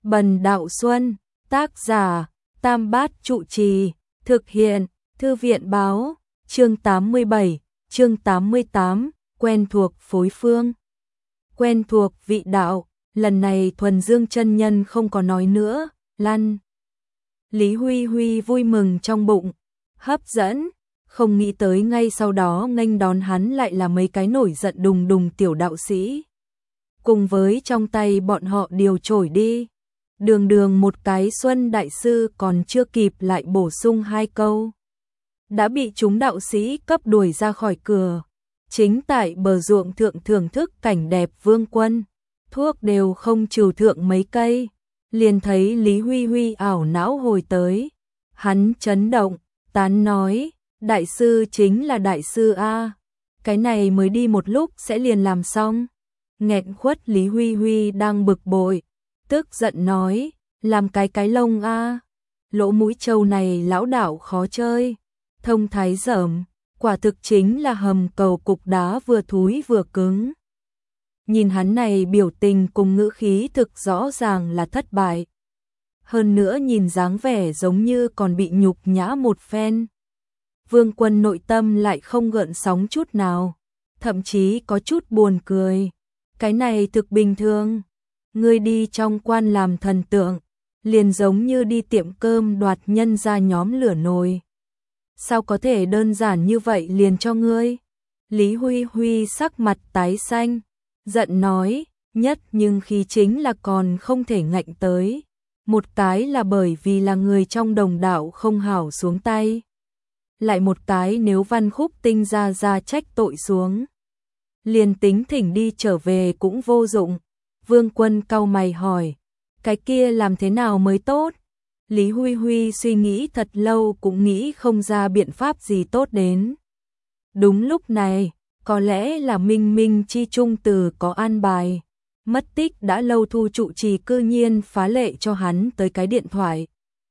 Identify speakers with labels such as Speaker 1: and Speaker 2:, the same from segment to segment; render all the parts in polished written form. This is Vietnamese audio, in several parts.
Speaker 1: Bần Đạo Xuân, tác giả, Tam Bát Trụ Trì, thực hiện, Thư viện báo, chương 87, chương 88, quen thuộc phối phương. Quen thuộc vị đạo, lần này Thuần Dương chân nhân không có nói nữa, lăn. Lý Huy Huy vui mừng trong bụng, hấp dẫn, không nghĩ tới ngay sau đó nghênh đón hắn lại là mấy cái nổi giận đùng đùng tiểu đạo sĩ. Cùng với trong tay bọn họ điều trổi đi. Đường một cái Xuân đại sư còn chưa kịp lại bổ sung 2 câu. Đã bị chúng đạo sĩ cấp đuổi ra khỏi cửa. Chính tại bờ ruộng thượng thưởng thức cảnh đẹp vương quân. Thuốc đều không trừ thượng mấy cây. Liền thấy Lý Huy Huy ảo não hồi tới. Hắn chấn động, tán nói, đại sư chính là đại sư A. Cái này mới đi một lúc sẽ liền làm xong. Nghẹn khuất Lý Huy Huy đang bực bội. Tức giận nói, làm cái lông A. Lỗ mũi trâu này lão đạo khó chơi. Thông thái dởm, quả thực chính là hầm cầu cục đá vừa thúi vừa cứng. Nhìn hắn này biểu tình cùng ngữ khí thực rõ ràng là thất bại. Hơn nữa nhìn dáng vẻ giống như còn bị nhục nhã một phen. Vương Quân nội tâm lại không gợn sóng chút nào, thậm chí có chút buồn cười. Cái này thực bình thường, ngươi đi trong quan làm thần tượng, liền giống như đi tiệm cơm đoạt nhân ra nhóm lửa nồi. Sao có thể đơn giản như vậy liền cho ngươi? Lý Huy Huy sắc mặt tái xanh, giận nói, nhất nhưng khi chính là còn không thể ngạnh tới. Một cái là bởi vì là người trong đồng đạo không hảo xuống tay. Lại một cái nếu Văn Khúc Tinh ra trách tội xuống. Liền tính thỉnh đi trở về cũng vô dụng. Vương Quân cau mày hỏi, cái kia làm thế nào mới tốt? Lý Huy Huy suy nghĩ thật lâu cũng nghĩ không ra biện pháp gì tốt đến. Đúng lúc này, có lẽ là minh minh chi trung từ có an bài. Mất tích đã lâu Thu trụ trì cư nhiên phá lệ cho hắn tới cái điện thoại.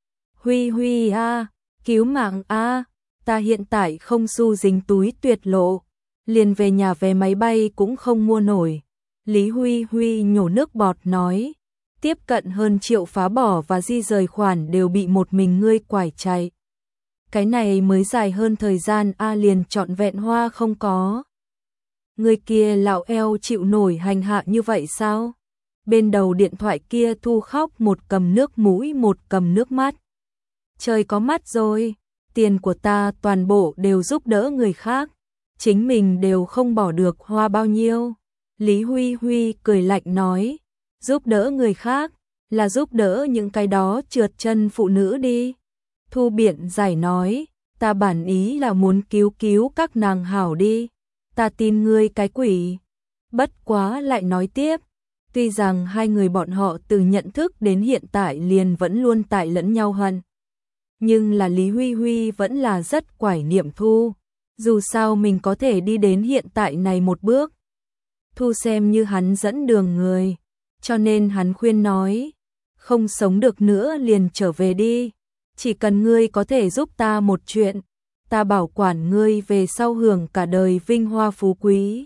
Speaker 1: Huy Huy a, cứu mạng a, ta hiện tại không xu dính túi tuyệt lộ, liền về nhà vé máy bay cũng không mua nổi. Lý Huy Huy nhổ nước bọt nói, tiếp cận hơn 1 triệu phá bỏ và di rời khoản đều bị một mình ngươi quải chạy. Cái này mới dài hơn thời gian a liền trọn vẹn hoa không có. Người kia lão eo chịu nổi hành hạ như vậy sao? Bên đầu điện thoại kia Thu khóc, một cầm nước mũi một cầm nước mắt. Trời có mắt rồi, tiền của ta toàn bộ đều giúp đỡ người khác, chính mình đều không bỏ được hoa bao nhiêu. Lý Huy Huy cười lạnh nói, giúp đỡ người khác, là giúp đỡ những cái đó trượt chân phụ nữ đi. Thu biện giải nói, ta bản ý là muốn cứu các nàng hảo đi. Ta tin ngươi cái quỷ. Bất quá lại nói tiếp, tuy rằng hai người bọn họ từ nhận thức đến hiện tại liền vẫn luôn tại lẫn nhau hận. Nhưng là Lý Huy Huy vẫn là rất quải niệm Thu. Dù sao mình có thể đi đến hiện tại này một bước. Thu xem như hắn dẫn đường người. Cho nên hắn khuyên nói, không sống được nữa liền trở về đi. Chỉ cần ngươi có thể giúp ta một chuyện, ta bảo quản ngươi về sau hưởng cả đời vinh hoa phú quý.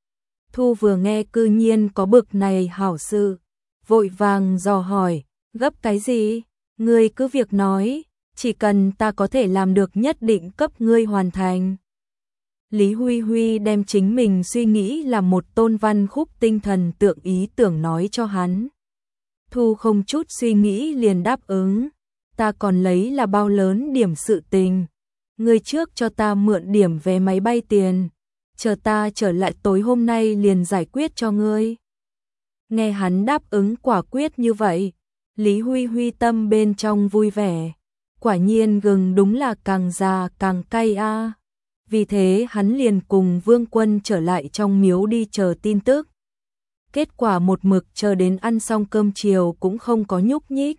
Speaker 1: Thu vừa nghe cư nhiên có bực này hảo sự, vội vàng dò hỏi, gấp cái gì? Ngươi cứ việc nói, chỉ cần ta có thể làm được nhất định cấp ngươi hoàn thành. Lý Huy Huy đem chính mình suy nghĩ là một tôn Văn Khúc Tinh thần tượng ý tưởng nói cho hắn. Thu không chút suy nghĩ liền đáp ứng, ta còn lấy là bao lớn điểm sự tình. Ngươi trước cho ta mượn điểm vé máy bay tiền, chờ ta trở lại tối hôm nay liền giải quyết cho ngươi. Nghe hắn đáp ứng quả quyết như vậy, Lý Huy Huy tâm bên trong vui vẻ. Quả nhiên gừng đúng là càng già càng cay a. Vì thế hắn liền cùng Vương Quân trở lại trong miếu đi chờ tin tức. Kết quả một mực chờ đến ăn xong cơm chiều cũng không có nhúc nhích.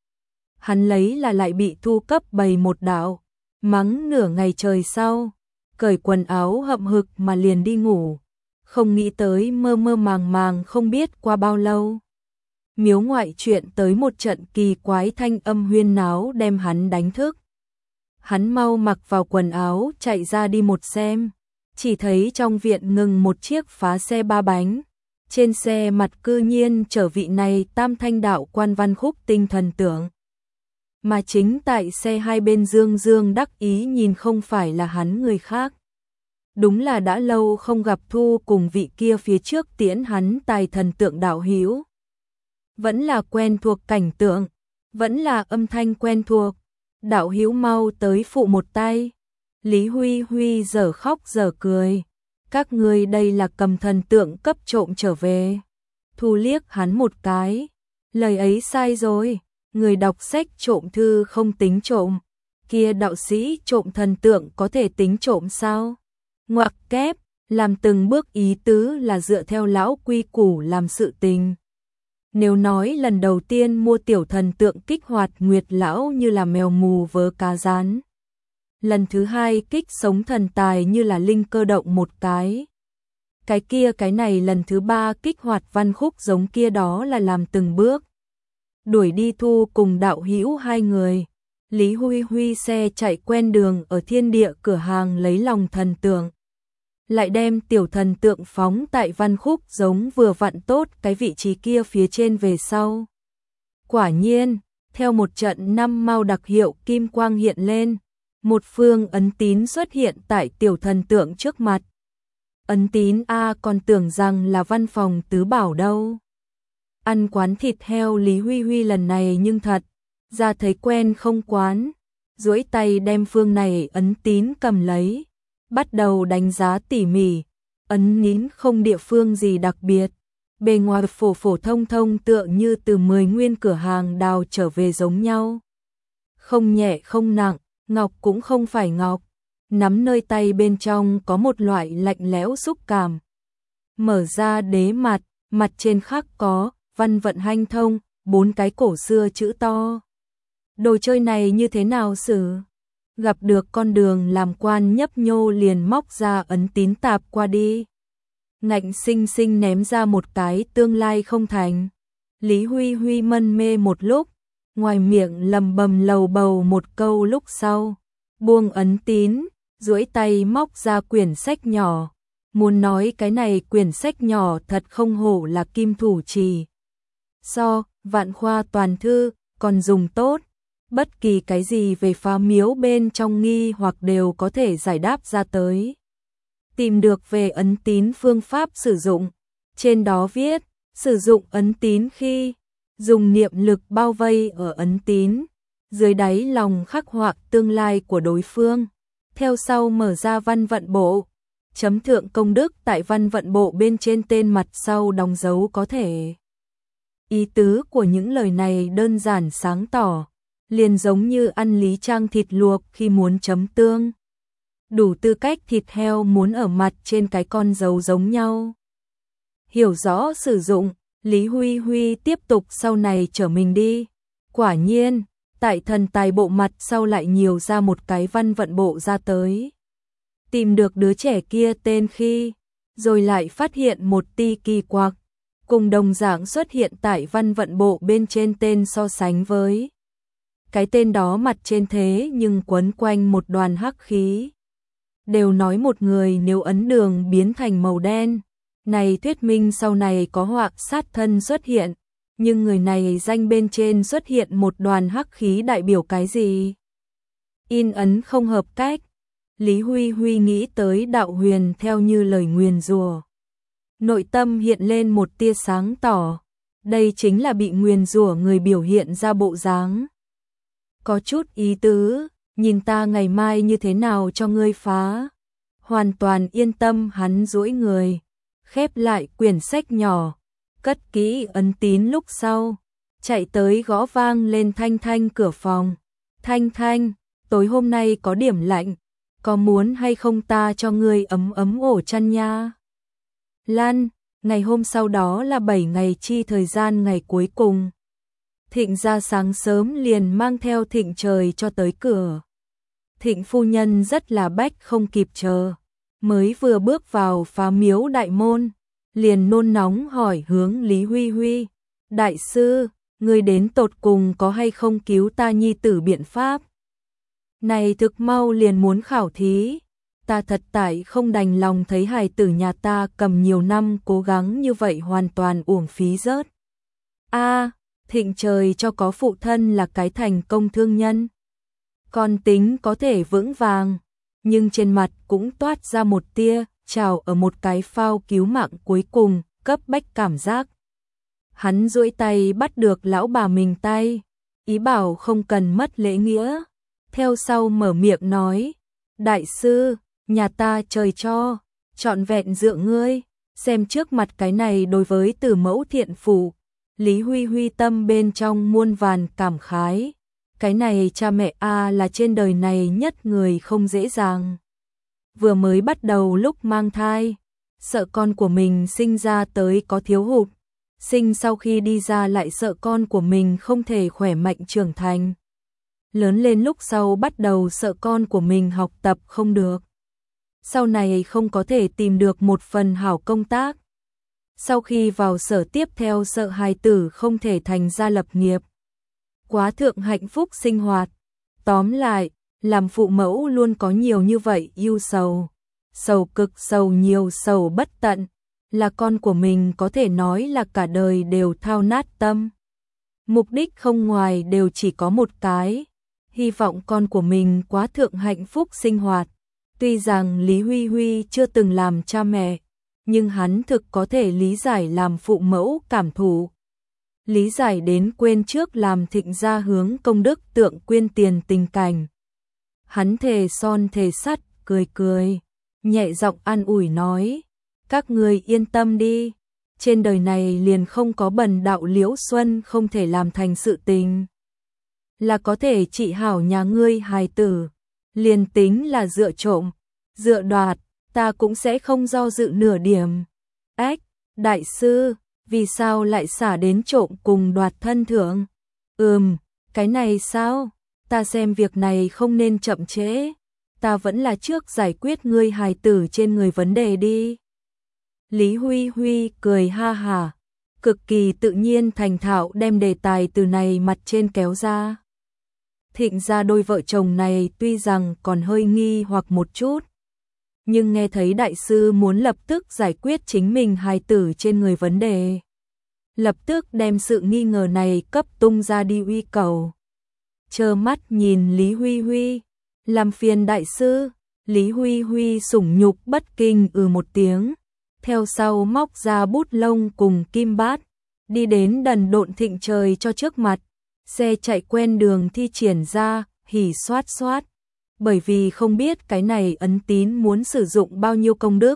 Speaker 1: Hắn lấy là lại bị Thu cấp bày một đạo. Mắng nửa ngày trời sau, cởi quần áo hậm hực mà liền đi ngủ, không nghĩ tới mơ màng không biết qua bao lâu. Miếu ngoại chuyện tới một trận kỳ quái thanh âm huyên náo đem hắn đánh thức. Hắn mau mặc vào quần áo chạy ra đi một xem, chỉ thấy trong viện ngừng một chiếc phá xe 3 bánh, Trên xe mặt cư nhiên chở vị này Tam Thanh đạo quan Văn Khúc Tinh thần tượng. Mà chính tại xe hai bên dương dương đắc ý nhìn không phải là hắn người khác. Đúng là đã lâu không gặp Thu cùng vị kia phía trước tiễn hắn tài thần tượng đạo hữu. Vẫn là quen thuộc cảnh tượng, vẫn là âm thanh quen thuộc. Đạo hữu mau tới phụ một tay. Lý Huy Huy giờ khóc giờ cười. Các ngươi đây là cầm thần tượng cấp trộm trở về. Thu liếc hắn một cái. Lời ấy sai rồi. Người đọc sách trộm thư không tính trộm. Kia đạo sĩ trộm thần tượng có thể tính trộm sao? Ngoặc kép, làm từng bước ý tứ là dựa theo lão quy củ làm sự tình. Nếu nói lần đầu tiên mua tiểu thần tượng kích hoạt Nguyệt lão như là mèo mù vớ cá rán. Lần thứ hai kích sống thần tài như là linh cơ động một cái. Cái này lần thứ ba kích hoạt Văn Khúc giống kia đó là làm từng bước. Đuổi đi Thu cùng đạo hữu hai người. Lý Huy Huy xe chạy quen đường ở thiên địa cửa hàng lấy lòng thần tượng. Lại đem tiểu thần tượng phóng tại Văn Khúc giống vừa vặn tốt cái vị trí kia phía trên về sau. Quả nhiên, theo một trận năm mao đặc hiệu kim quang hiện lên, một phương ấn tín xuất hiện tại tiểu thần tượng trước mặt. Ấn tín A còn tưởng rằng là văn phòng tứ bảo đâu. Ăn quán thịt heo Lý Huy Huy lần này nhưng thật, ra thấy quen không quán, duỗi tay đem phương này ấn tín cầm lấy, bắt đầu đánh giá tỉ mỉ, ấn nín không địa phương gì đặc biệt, bề ngoài phổ phổ thông thông tựa như từ 10 nguyên cửa hàng đào trở về giống nhau. Không nhẹ không nặng, ngọc cũng không phải ngọc, nắm nơi tay bên trong có một loại lạnh lẽo xúc cảm. Mở ra đế mặt, mặt trên khắc có văn vận hanh thông, 4 cái cổ xưa chữ to. Đồ chơi này như thế nào xử? Gặp được con đường làm quan nhấp nhô liền móc ra ấn tín tạp qua đi. Ngạnh sinh sinh ném ra một cái tương lai không thành. Lý Huy Huy mân mê một lúc, ngoài miệng lầm bầm lầu bầu một câu lúc sau. Buông ấn tín, duỗi tay móc ra quyển sách nhỏ. Muốn nói cái này quyển sách nhỏ thật không hổ là kim thủ trì. Vạn khoa toàn thư, còn dùng tốt. Bất kỳ cái gì về phá miếu bên trong nghi hoặc đều có thể giải đáp ra tới. Tìm được về ấn tín phương pháp sử dụng. Trên đó viết, sử dụng ấn tín khi dùng niệm lực bao vây ở ấn tín. Dưới đáy lòng khắc họa tương lai của đối phương. Theo sau mở ra văn vận bộ. Chấm thượng công đức tại văn vận bộ bên trên tên mặt sau đóng dấu có thể. Ý tứ của những lời này đơn giản sáng tỏ. Liền giống như ăn lý trang thịt luộc khi muốn chấm tương. Đủ tư cách thịt heo muốn ở mặt trên cái con dấu giống nhau. Hiểu rõ sử dụng, Lý Huy Huy tiếp tục sau này chở mình đi. Quả nhiên, tại thần tài bộ mặt sau lại nhiều ra một cái văn vận bộ ra tới. Tìm được đứa trẻ kia tên khi, rồi lại phát hiện một ti kỳ quặc, cùng đồng dạng xuất hiện tại văn vận bộ bên trên tên so sánh với. Cái tên đó mặt trên thế nhưng quấn quanh một đoàn hắc khí. Đều nói một người nếu ấn đường biến thành màu đen, này thuyết minh sau này có họa sát thân xuất hiện, nhưng người này danh bên trên xuất hiện một đoàn hắc khí đại biểu cái gì? In ấn không hợp cách. Lý Huy Huy nghĩ tới đạo huyền theo như lời nguyền rủa. Nội tâm hiện lên một tia sáng tỏ, đây chính là bị nguyền rủa người biểu hiện ra bộ dáng. Có chút ý tứ, nhìn ta ngày mai như thế nào cho ngươi phá. Hoàn toàn yên tâm hắn duỗi người, khép lại quyển sách nhỏ, cất kỹ ấn tín lúc sau, chạy tới gõ vang lên Thanh Thanh cửa phòng. Thanh Thanh, tối hôm nay có điểm lạnh, có muốn hay không ta cho ngươi ấm ấm ổ chăn nha? Lan, ngày hôm sau đó là 7 ngày chi thời gian ngày cuối cùng. Thịnh ra sáng sớm liền mang theo Thịnh trời cho tới cửa. Thịnh phu nhân rất là bách không kịp chờ, mới vừa bước vào phá miếu đại môn, liền nôn nóng hỏi hướng Lý Huy Huy, đại sư, người đến tột cùng có hay không cứu ta nhi tử biện pháp? Này thực mau liền muốn khảo thí, ta thật tại không đành lòng thấy hài tử nhà ta cầm nhiều năm cố gắng như vậy hoàn toàn uổng phí rớt. A, thịnh trời cho có phụ thân là cái thành công thương nhân. Con tính có thể vững vàng, nhưng trên mặt cũng toát ra một tia trào ở một cái phao cứu mạng cuối cùng, cấp bách cảm giác. Hắn duỗi tay bắt được lão bà mình tay, ý bảo không cần mất lễ nghĩa. Theo sau mở miệng nói, đại sư, nhà ta trời cho, trọn vẹn dựa ngươi, xem trước mặt cái này đối với Tử Mẫu thiện phụ. Lý Huy Huy tâm bên trong muôn vàn cảm khái, cái này cha mẹ A là trên đời này nhất người không dễ dàng. Vừa mới bắt đầu lúc mang thai, sợ con của mình sinh ra tới có thiếu hụt, sinh sau khi đi ra lại sợ con của mình không thể khỏe mạnh trưởng thành. Lớn lên lúc sau bắt đầu sợ con của mình học tập không được. Sau này không có thể tìm được một phần hảo công tác. Sau khi vào sở tiếp theo sợ hài tử không thể thành gia lập nghiệp. Quá thượng hạnh phúc sinh hoạt. Tóm lại, làm phụ mẫu luôn có nhiều như vậy ưu sầu. Sầu cực sầu nhiều sầu bất tận. Là con của mình có thể nói là cả đời đều thao nát tâm. Mục đích không ngoài đều chỉ có một cái. Hy vọng con của mình quá thượng hạnh phúc sinh hoạt. Tuy rằng Lý Huy Huy chưa từng làm cha mẹ, nhưng hắn thực có thể lý giải làm phụ mẫu cảm thụ. Lý giải đến quên trước làm thịnh gia hướng công đức tượng quyên tiền tình cảnh. Hắn thề son thề sắt, cười cười, nhẹ giọng an ủi nói, các người yên tâm đi, trên đời này liền không có bần đạo Liễu Xuân không thể làm thành sự tình. Là có thể trị hảo nhà ngươi hài tử, liền tính là dựa trộm, dựa đoạt, ta cũng sẽ không do dự nửa điểm. Ách, đại sư, vì sao lại xả đến trộm cùng đoạt thân thượng? Cái này sao? Ta xem việc này không nên chậm trễ, ta vẫn là trước giải quyết ngươi hài tử trên người vấn đề đi. Lý Huy Huy cười ha hả, cực kỳ tự nhiên thành thạo đem đề tài từ này mặt trên kéo ra. Thịnh gia đôi vợ chồng này tuy rằng còn hơi nghi hoặc một chút, nhưng nghe thấy đại sư muốn lập tức giải quyết chính mình hài tử trên người vấn đề, lập tức đem sự nghi ngờ này cấp tung ra đi uy cầu. Trơ mắt nhìn Lý Huy Huy, làm phiền đại sư. Lý Huy Huy sủng nhục bất kinh một tiếng, theo sau móc ra bút lông cùng kim bát, đi đến đần độn thịnh trời cho trước mặt. Xe chạy quen đường thi triển ra, hỉ xoát xoát, bởi vì không biết cái này ấn tín muốn sử dụng bao nhiêu công đức.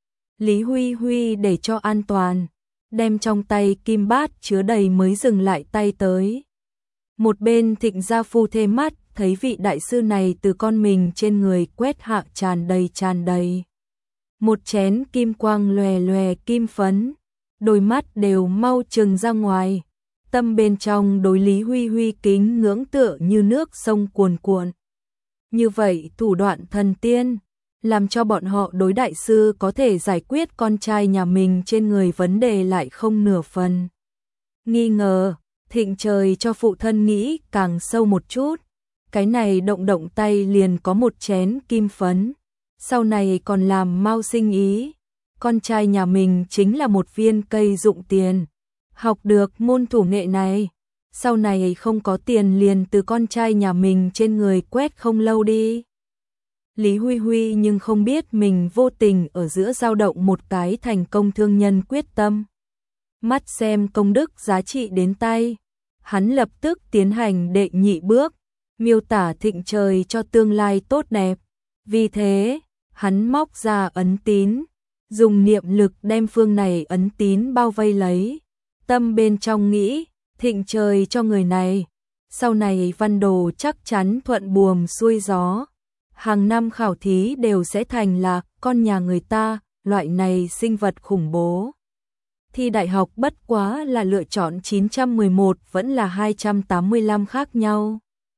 Speaker 1: Lý Huy Huy để cho an toàn, đem trong tay kim bát chứa đầy mới dừng lại tay tới. Một bên thịnh gia phu thê mắt, thấy vị đại sư này từ con mình trên người quét hạ tràn đầy. Một chén kim quang lòe lòe kim phấn, đôi mắt đều mau trừng ra ngoài. Tâm bên trong đối Lý Huy Huy kính ngưỡng tựa như nước sông cuồn cuộn. Như vậy thủ đoạn thần tiên, làm cho bọn họ đối đại sư có thể giải quyết con trai nhà mình trên người vấn đề lại không nửa phần nghi ngờ. Thịnh trời cho phụ thân nghĩ càng sâu một chút, cái này động tay liền có một chén kim phấn, sau này còn làm mau sinh ý, con trai nhà mình chính là một viên cây dụng tiền. Học được môn thủ nghệ này, sau này không có tiền liền từ con trai nhà mình trên người quét không lâu đi. Lý Huy Huy nhưng không biết mình vô tình ở giữa dao động một cái thành công thương nhân quyết tâm. Mắt xem công đức giá trị đến tay, hắn lập tức tiến hành đệ nhị bước, miêu tả thịnh trời cho tương lai tốt đẹp. Vì thế, hắn móc ra ấn tín, dùng niệm lực đem phương này ấn tín bao vây lấy. Tâm bên trong nghĩ, thịnh trời cho người này, sau này văn đồ chắc chắn thuận buồm xuôi gió. Hàng năm khảo thí đều sẽ thành là con nhà người ta, loại này sinh vật khủng bố. Thi đại học bất quá là lựa chọn 911 vẫn là 285 khác nhau.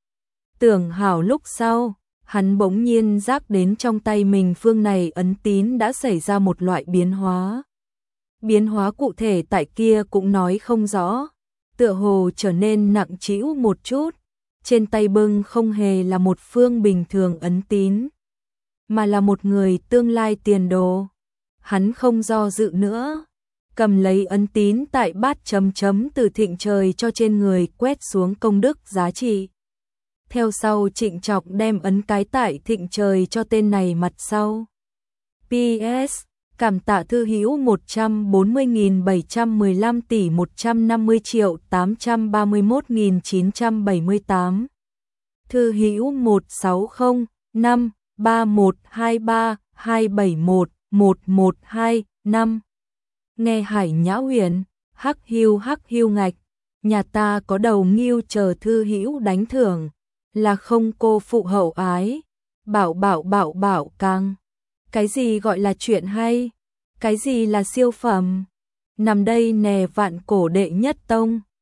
Speaker 1: Tưởng hảo lúc sau, hắn bỗng nhiên giác đến trong tay mình phương này ấn tín đã xảy ra một loại biến hóa. Biến hóa cụ thể tại kia cũng nói không rõ, tựa hồ trở nên nặng trĩu một chút, trên tay bưng không hề là một phương bình thường ấn tín. mà là một người tương lai tiền đồ. Hắn không do dự nữa, cầm lấy ấn tín tại bát chấm chấm từ thịnh trời cho trên người quét xuống công đức giá trị. Theo sau trịnh trọng đem ấn cái tại thịnh trời cho tên này mặt sau. PS, cảm tạ thư hữu 140.715 tỷ 150.831.978. Thư hữu 160531232711125. Nghe Hải Nhã Huyền, hắc hiu ngạch, nhà ta có đầu nghiêu chờ thư hữu đánh thưởng, là không cô phụ hậu ái, bảo càng. Cái gì gọi là chuyện hay? Cái gì là siêu phẩm? Nằm đây nè vạn cổ đệ nhất tông.